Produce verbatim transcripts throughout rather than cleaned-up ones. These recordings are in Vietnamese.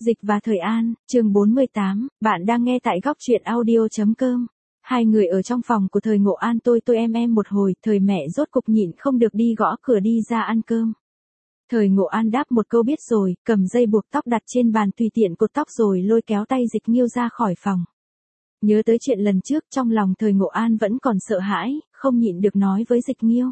Dịch và Thời An, chương bốn mươi tám, bạn đang nghe tại góc truyện audio.com. Hai người ở trong phòng của Thời Ngộ An tôi tôi em em một hồi, Thời mẹ rốt cục nhịn không được đi gõ cửa đi ra ăn cơm. Thời Ngộ An đáp một câu biết rồi, cầm dây buộc tóc đặt trên bàn tùy tiện cột tóc rồi lôi kéo tay Dịch Nghiêu ra khỏi phòng. Nhớ tới chuyện lần trước trong lòng Thời Ngộ An vẫn còn sợ hãi, không nhịn được nói với Dịch Nghiêu.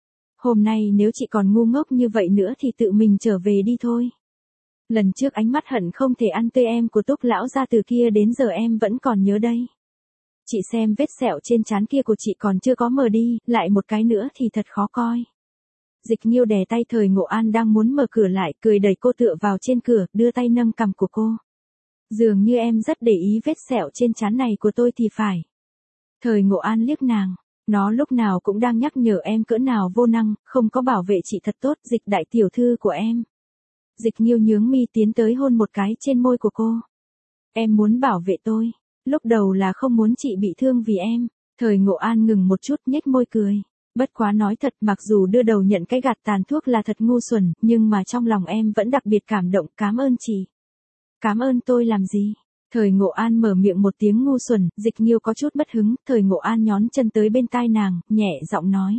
Hôm nay nếu chị còn ngu ngốc như vậy nữa thì tự mình trở về đi thôi. Lần trước ánh mắt hận không thể ăn tươi em của Túc lão ra từ kia đến giờ em vẫn còn nhớ đây. Chị xem vết sẹo trên trán kia của chị còn chưa có mờ đi, lại một cái nữa thì thật khó coi. Dịch Nghiêu đè tay Thời Ngộ An đang muốn mở cửa lại, cười đẩy cô tựa vào trên cửa, đưa tay nâng cằm của cô. Dường như em rất để ý vết sẹo trên trán này của tôi thì phải. Thời Ngộ An liếc nàng, nó lúc nào cũng đang nhắc nhở em cỡ nào vô năng, không có bảo vệ chị thật tốt, Dịch đại tiểu thư của em. Dịch Nghiêu nhướng mi tiến tới hôn một cái trên môi của cô. Em muốn bảo vệ tôi. Lúc đầu là không muốn chị bị thương vì em. Thời Ngộ An ngừng một chút nhếch môi cười. Bất quá nói thật, mặc dù đưa đầu nhận cái gạt tàn thuốc là thật ngu xuẩn, nhưng mà trong lòng em vẫn đặc biệt cảm động, cảm ơn chị. Cảm ơn tôi làm gì? Thời Ngộ An mở miệng một tiếng ngu xuẩn, Dịch Nghiêu có chút mất hứng, Thời Ngộ An nhón chân tới bên tai nàng, nhẹ giọng nói.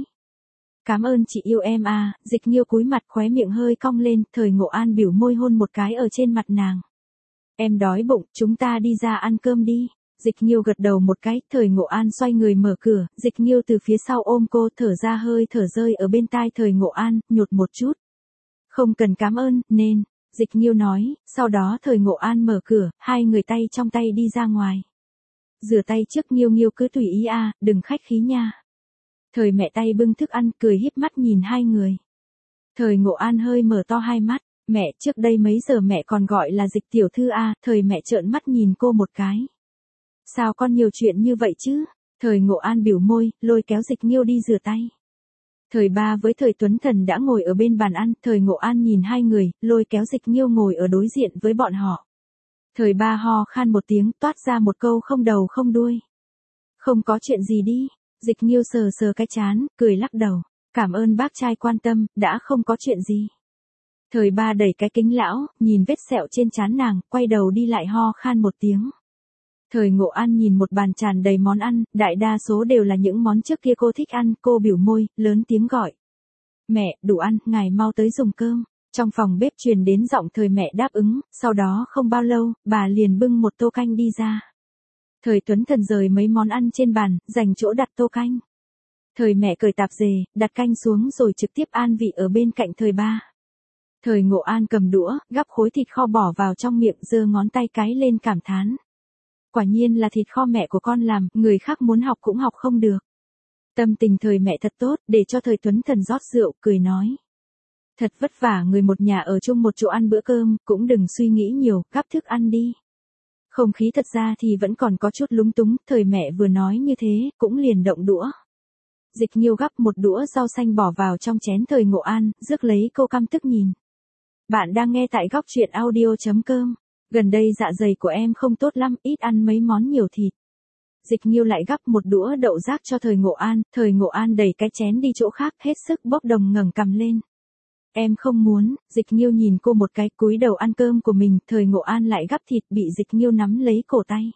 Cảm ơn chị yêu em à, Dịch Nghiêu cúi mặt khóe miệng hơi cong lên, Thời Ngộ An biểu môi hôn một cái ở trên mặt nàng. Em đói bụng, chúng ta đi ra ăn cơm đi. Dịch Nghiêu gật đầu một cái, Thời Ngộ An xoay người mở cửa, Dịch Nghiêu từ phía sau ôm cô, thở ra hơi thở rơi ở bên tai Thời Ngộ An, nhột một chút. Không cần cảm ơn, nên, Dịch Nghiêu nói, sau đó Thời Ngộ An mở cửa, hai người tay trong tay đi ra ngoài. Rửa tay trước, Nghiêu Nghiêu cứ tùy ý à, đừng khách khí nha. Thời mẹ tay bưng thức ăn cười híp mắt nhìn hai người. Thời Ngộ An hơi mở to hai mắt, mẹ trước đây mấy giờ mẹ còn gọi là Dịch tiểu thư à, Thời mẹ trợn mắt nhìn cô một cái. Sao con nhiều chuyện như vậy chứ? Thời Ngộ An biểu môi, lôi kéo Dịch Nghiêu đi rửa tay. Thời ba với Thời Tuấn Thần đã ngồi ở bên bàn ăn, Thời Ngộ An nhìn hai người, lôi kéo Dịch Nghiêu ngồi ở đối diện với bọn họ. Thời ba ho khan một tiếng, toát ra một câu không đầu không đuôi. Không có chuyện gì đi. Dịch Nghiêu sờ sờ cái trán, cười lắc đầu. Cảm ơn bác trai quan tâm, đã không có chuyện gì. Thời ba đẩy cái kính lão, nhìn vết sẹo trên trán nàng, quay đầu đi lại ho khan một tiếng. Thời Ngộ An nhìn một bàn tràn đầy món ăn, đại đa số đều là những món trước kia cô thích ăn, cô biểu môi, lớn tiếng gọi. Mẹ, đủ ăn, ngài mau tới dùng cơm. Trong phòng bếp truyền đến giọng Thời mẹ đáp ứng, sau đó không bao lâu, bà liền bưng một tô canh đi ra. Thời Tuấn Thần rời mấy món ăn trên bàn, dành chỗ đặt tô canh. Thời mẹ cởi tạp dề, đặt canh xuống rồi trực tiếp an vị ở bên cạnh Thời ba. Thời Ngộ An cầm đũa, gắp khối thịt kho bỏ vào trong miệng, giơ ngón tay cái lên cảm thán. Quả nhiên là thịt kho mẹ của con làm, người khác muốn học cũng học không được. Tâm tình Thời mẹ thật tốt, để cho Thời Tuấn Thần rót rượu, cười nói. Thật vất vả người một nhà ở chung một chỗ ăn bữa cơm, cũng đừng suy nghĩ nhiều, gắp thức ăn đi. Không khí thật ra thì vẫn còn có chút lúng túng, Thời mẹ vừa nói như thế, cũng liền động đũa. Dịch Nghiêu gắp một đũa rau xanh bỏ vào trong chén Thời Ngộ An, rước lấy cô căm tức nhìn. Bạn đang nghe tại góc truyện audio.com. Gần đây dạ dày của em không tốt lắm, ít ăn mấy món nhiều thịt. Dịch Nghiêu lại gắp một đũa đậu rác cho Thời Ngộ An, Thời Ngộ An đẩy cái chén đi chỗ khác, hết sức bốc đồng ngẩng cằm lên. Em không muốn, Dịch Nghiêu nhìn cô một cái, cúi đầu ăn cơm của mình, Thời Ngộ An lại gắp thịt, bị Dịch Nghiêu nắm lấy cổ tay.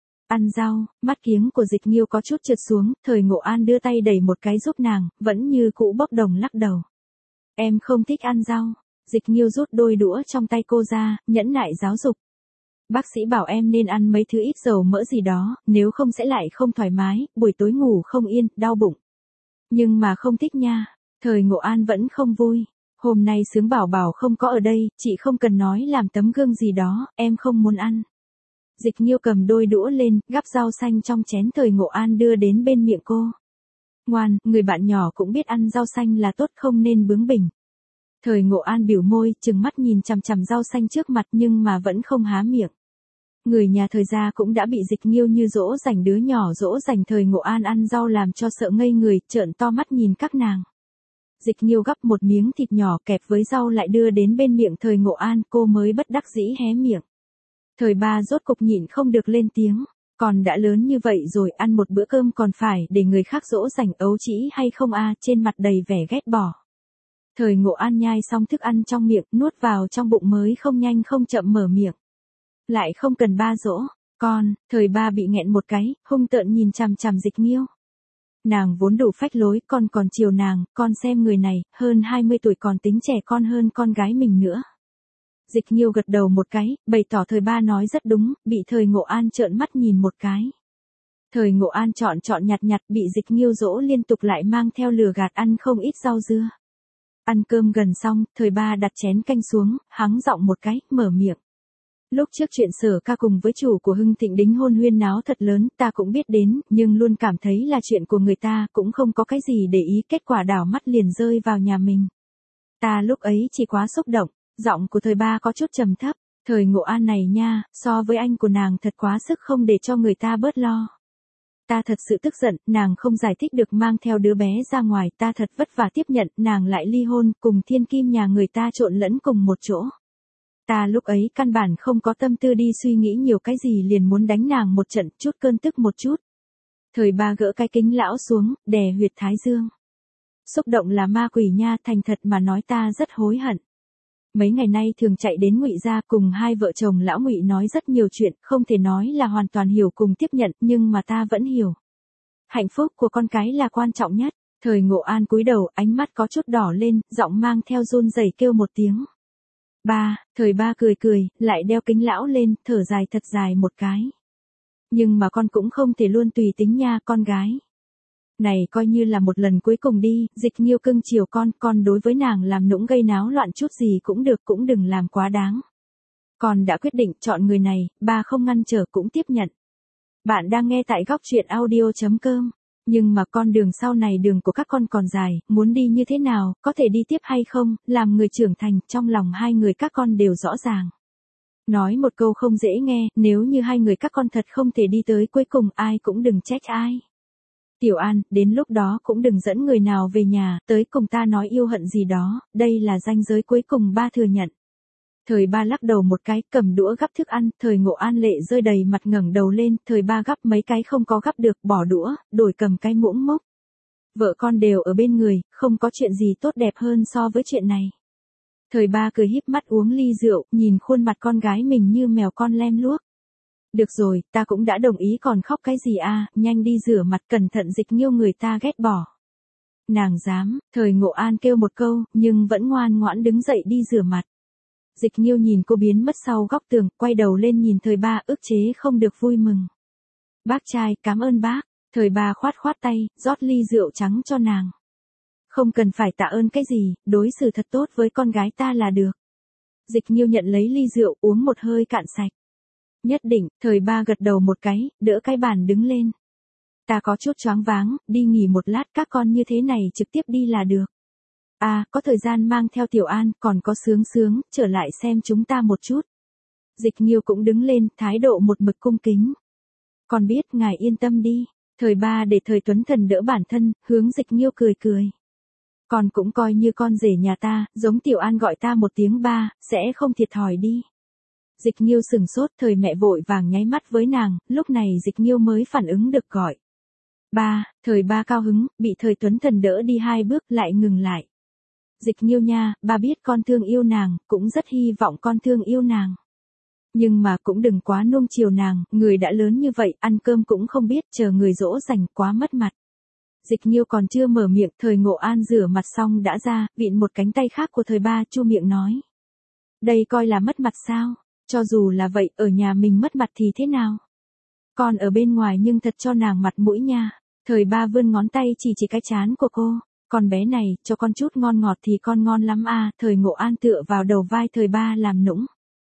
Ăn rau, mắt kiếng của Dịch Nghiêu có chút trượt xuống, Thời Ngộ An đưa tay đẩy một cái giúp nàng, vẫn như cũ bốc đồng lắc đầu. Em không thích ăn rau. Dịch Nghiêu rút đôi đũa trong tay cô ra, nhẫn nại giáo dục. Bác sĩ bảo em nên ăn mấy thứ ít dầu mỡ gì đó, nếu không sẽ lại không thoải mái, buổi tối ngủ không yên, đau bụng. Nhưng mà không thích nha. Thời Ngộ An vẫn không vui. Hôm nay Sướng Bảo Bảo không có ở đây, chị không cần nói làm tấm gương gì đó, em không muốn ăn. Dịch Nghiêu cầm đôi đũa lên, gắp rau xanh trong chén Thời Ngộ An đưa đến bên miệng cô. Ngoan, người bạn nhỏ cũng biết ăn rau xanh là tốt, không nên bướng bỉnh. Thời Ngộ An biểu môi, trừng mắt nhìn chằm chằm rau xanh trước mặt nhưng mà vẫn không há miệng. Người nhà Thời gia cũng đã bị Dịch Nghiêu như dỗ dành đứa nhỏ dỗ dành Thời Ngộ An ăn rau làm cho sợ ngây người, trợn to mắt nhìn các nàng. Dịch Nghiêu gắp một miếng thịt nhỏ kẹp với rau lại đưa đến bên miệng Thời Ngộ An, cô mới bất đắc dĩ hé miệng. Thời ba rốt cục nhịn không được lên tiếng, còn đã lớn như vậy rồi, ăn một bữa cơm còn phải để người khác dỗ dành ấu trĩ hay không a, trên mặt đầy vẻ ghét bỏ. Thời Ngộ An nhai xong thức ăn trong miệng, nuốt vào trong bụng mới không nhanh không chậm mở miệng. Lại không cần ba dỗ, con, thời ba bị nghẹn một cái, hung tợn nhìn chằm chằm Dịch Nghiêu. Nàng vốn đủ phách lối, con còn chiều nàng, con xem người này, hơn hai mươi tuổi còn tính trẻ con hơn con gái mình nữa. Dịch Nghiêu gật đầu một cái, bày tỏ thời ba nói rất đúng, bị thời Ngộ An trợn mắt nhìn một cái. Thời Ngộ An chọn chọn nhặt nhặt bị Dịch Nghiêu dỗ liên tục lại mang theo lừa gạt ăn không ít rau dưa. Ăn cơm gần xong, thời ba đặt chén canh xuống, hắng giọng một cái, mở miệng. Lúc trước chuyện Sở Ca cùng với chủ của Hưng Thịnh đính hôn huyên náo thật lớn, ta cũng biết đến, nhưng luôn cảm thấy là chuyện của người ta, cũng không có cái gì để ý, kết quả đảo mắt liền rơi vào nhà mình. Ta lúc ấy chỉ quá xúc động, giọng của thời ba có chút trầm thấp, thời Ngộ An này nha, so với anh của nàng thật quá sức không để cho người ta bớt lo. Ta thật sự tức giận, nàng không giải thích được mang theo đứa bé ra ngoài, ta thật vất vả tiếp nhận, nàng lại ly hôn, cùng thiên kim nhà người ta trộn lẫn cùng một chỗ. Ta lúc ấy căn bản không có tâm tư đi suy nghĩ nhiều cái gì liền muốn đánh nàng một trận, chút cơn tức một chút. Thời ba gỡ cái kính lão xuống, đè huyệt thái dương. Xúc động là ma quỷ nha, thành thật mà nói ta rất hối hận. Mấy ngày nay thường chạy đến Ngụy gia cùng hai vợ chồng lão Ngụy nói rất nhiều chuyện, không thể nói là hoàn toàn hiểu cùng tiếp nhận, nhưng mà ta vẫn hiểu. Hạnh phúc của con cái là quan trọng nhất. Thời Ngộ An cúi đầu, ánh mắt có chút đỏ lên, giọng mang theo run rẩy kêu một tiếng. Ba, thời ba cười cười, lại đeo kính lão lên, thở dài thật dài một cái. Nhưng mà con cũng không thể luôn tùy tính nha con gái. Này coi như là một lần cuối cùng đi, Dịch Nghiêu cưng chiều con, con đối với nàng làm nũng gây náo loạn chút gì cũng được, cũng đừng làm quá đáng. Con đã quyết định chọn người này, ba không ngăn trở cũng tiếp nhận. Bạn đang nghe tại góc truyện audio chấm com. Nhưng mà con đường sau này đường của các con còn dài, muốn đi như thế nào, có thể đi tiếp hay không, làm người trưởng thành, trong lòng hai người các con đều rõ ràng. Nói một câu không dễ nghe, nếu như hai người các con thật không thể đi tới cuối cùng, ai cũng đừng trách ai. Tiểu An, đến lúc đó cũng đừng dẫn người nào về nhà, tới cùng ta nói yêu hận gì đó, đây là ranh giới cuối cùng ba thừa nhận. Thời ba lắc đầu một cái, cầm đũa gắp thức ăn, thời Ngộ An lệ rơi đầy mặt ngẩng đầu lên, thời ba gắp mấy cái không có gắp được, bỏ đũa, đổi cầm cái muỗng múc. Vợ con đều ở bên người, không có chuyện gì tốt đẹp hơn so với chuyện này. Thời ba cười híp mắt uống ly rượu, nhìn khuôn mặt con gái mình như mèo con lem luốc. Được rồi, ta cũng đã đồng ý còn khóc cái gì à, nhanh đi rửa mặt cẩn thận Dịch Nghiêu người ta ghét bỏ. Nàng dám, thời Ngộ An kêu một câu, nhưng vẫn ngoan ngoãn đứng dậy đi rửa mặt. Dịch Nghiêu nhìn cô biến mất sau góc tường, quay đầu lên nhìn thời ba ức chế không được vui mừng. Bác trai, cảm ơn bác, thời ba khoát khoát tay, rót ly rượu trắng cho nàng. Không cần phải tạ ơn cái gì, đối xử thật tốt với con gái ta là được. Dịch Nghiêu nhận lấy ly rượu uống một hơi cạn sạch. Nhất định, thời ba gật đầu một cái, đỡ cái bàn đứng lên. Ta có chút choáng váng, đi nghỉ một lát các con như thế này trực tiếp đi là được. À, có thời gian mang theo Tiểu An, còn có Sướng Sướng, trở lại xem chúng ta một chút. Dịch Nghiêu cũng đứng lên, thái độ một mực cung kính. Con biết, ngài yên tâm đi. Thời ba để thời Tuấn Thần đỡ bản thân, hướng Dịch Nghiêu cười cười. Con cũng coi như con rể nhà ta, giống Tiểu An gọi ta một tiếng ba, sẽ không thiệt thòi đi. Dịch Nghiêu sừng sốt, thời mẹ vội vàng nháy mắt với nàng, lúc này Dịch Nghiêu mới phản ứng được gọi. Ba, thời ba cao hứng, bị thời Tuấn Thần đỡ đi hai bước lại ngừng lại. Dịch Nghiêu nha, ba biết con thương yêu nàng, cũng rất hy vọng con thương yêu nàng. Nhưng mà cũng đừng quá nuông chiều nàng, người đã lớn như vậy, ăn cơm cũng không biết, chờ người dỗ dành quá mất mặt. Dịch Nghiêu còn chưa mở miệng, thời Ngộ An rửa mặt xong đã ra, vịn một cánh tay khác của thời ba chu miệng nói. Đây coi là mất mặt sao, cho dù là vậy, ở nhà mình mất mặt thì thế nào? Con ở bên ngoài nhưng thật cho nàng mặt mũi nha. Thời ba vươn ngón tay chỉ chỉ cái trán của cô. Con bé này, cho con chút ngon ngọt thì con ngon lắm à, thời Ngộ An tựa vào đầu vai thời ba làm nũng.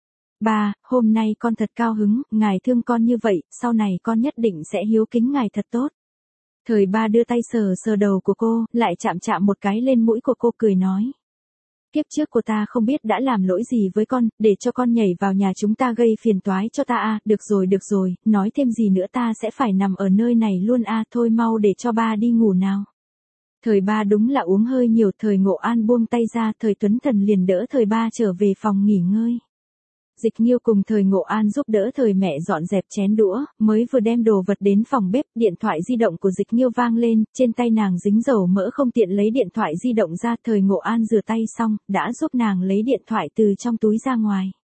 Ba, hôm nay con thật cao hứng, ngài thương con như vậy, sau này con nhất định sẽ hiếu kính ngài thật tốt. Thời ba đưa tay sờ sờ đầu của cô, lại chạm chạm một cái lên mũi của cô cười nói. Kiếp trước của ta không biết đã làm lỗi gì với con, để cho con nhảy vào nhà chúng ta gây phiền toái cho ta à, được rồi được rồi, nói thêm gì nữa ta sẽ phải nằm ở nơi này luôn à, thôi mau để cho ba đi ngủ nào. Thời ba đúng là uống hơi nhiều, thời Ngộ An buông tay ra, thời Tuấn Thần liền đỡ thời ba trở về phòng nghỉ ngơi. Dịch Nghiêu cùng thời Ngộ An giúp đỡ thời mẹ dọn dẹp chén đũa, mới vừa đem đồ vật đến phòng bếp, điện thoại di động của Dịch Nghiêu vang lên, trên tay nàng dính dầu mỡ không tiện lấy điện thoại di động ra, thời Ngộ An rửa tay xong, đã giúp nàng lấy điện thoại từ trong túi ra ngoài.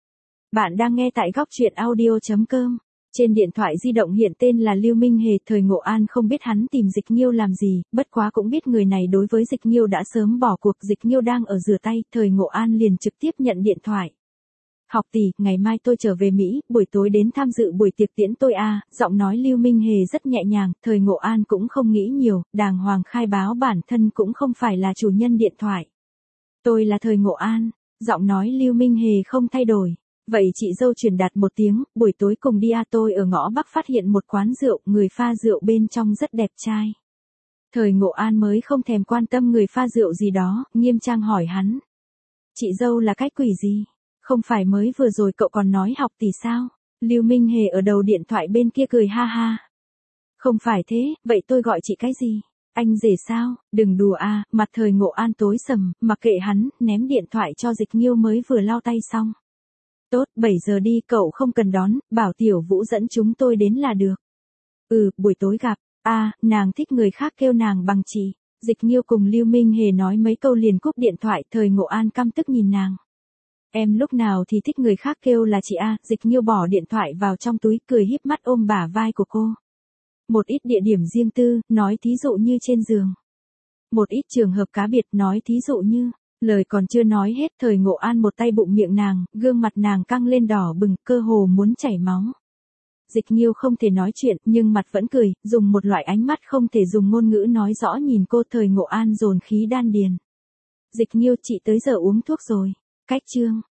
Bạn đang nghe tại góc chuyện audio chấm com. Trên điện thoại di động hiện tên là Lưu Minh Hề. Thời Ngộ An không biết hắn tìm Dịch Nhiêu làm gì, bất quá cũng biết người này đối với Dịch Nhiêu đã sớm bỏ cuộc. Dịch Nhiêu đang ở rửa tay, Thời Ngộ An liền trực tiếp nhận điện thoại. Học tỷ, ngày mai tôi trở về Mỹ, buổi tối đến tham dự buổi tiệc tiễn tôi à, giọng nói Lưu Minh Hề rất nhẹ nhàng. Thời Ngộ An cũng không nghĩ nhiều, đàng hoàng khai báo bản thân cũng không phải là chủ nhân điện thoại. Tôi là Thời Ngộ An, giọng nói Lưu Minh Hề không thay đổi. Vậy chị dâu truyền đạt một tiếng, buổi tối cùng đi à, tôi ở ngõ Bắc phát hiện một quán rượu, người pha rượu bên trong rất đẹp trai. Thời Ngộ An mới không thèm quan tâm người pha rượu gì đó, nghiêm trang hỏi hắn. Chị dâu là cái quỷ gì? Không phải mới vừa rồi cậu còn nói học tỷ sao? Lưu Minh Hề ở đầu điện thoại bên kia cười ha ha. Không phải thế, vậy tôi gọi chị cái gì? Anh rể sao? Đừng đùa à, mặt Thời Ngộ An tối sầm, mặc kệ hắn, ném điện thoại cho Dịch Nhiêu mới vừa lau tay xong. Tốt, bảy giờ đi, cậu không cần đón, bảo Tiểu Vũ dẫn chúng tôi đến là được. Ừ, buổi tối gặp. À, nàng thích người khác kêu nàng bằng chị. Dịch Nhiêu cùng Lưu Minh Hề nói mấy câu liền cúp điện thoại. Thời Ngộ An căm tức nhìn nàng. Em lúc nào thì thích người khác kêu là chị a? Dịch Nhiêu bỏ điện thoại vào trong túi, cười híp mắt ôm bả vai của cô. Một ít địa điểm riêng tư, nói thí dụ như trên giường. Một ít trường hợp cá biệt, nói thí dụ như, lời còn chưa nói hết, Thời Ngộ An một tay bụng miệng nàng, gương mặt nàng căng lên đỏ bừng, cơ hồ muốn chảy máu. Dịch Nhiêu không thể nói chuyện, nhưng mặt vẫn cười, dùng một loại ánh mắt không thể dùng ngôn ngữ nói rõ nhìn cô. Thời Ngộ An dồn khí đan điền. Dịch Nhiêu, chị tới giờ uống thuốc rồi. Cách chương.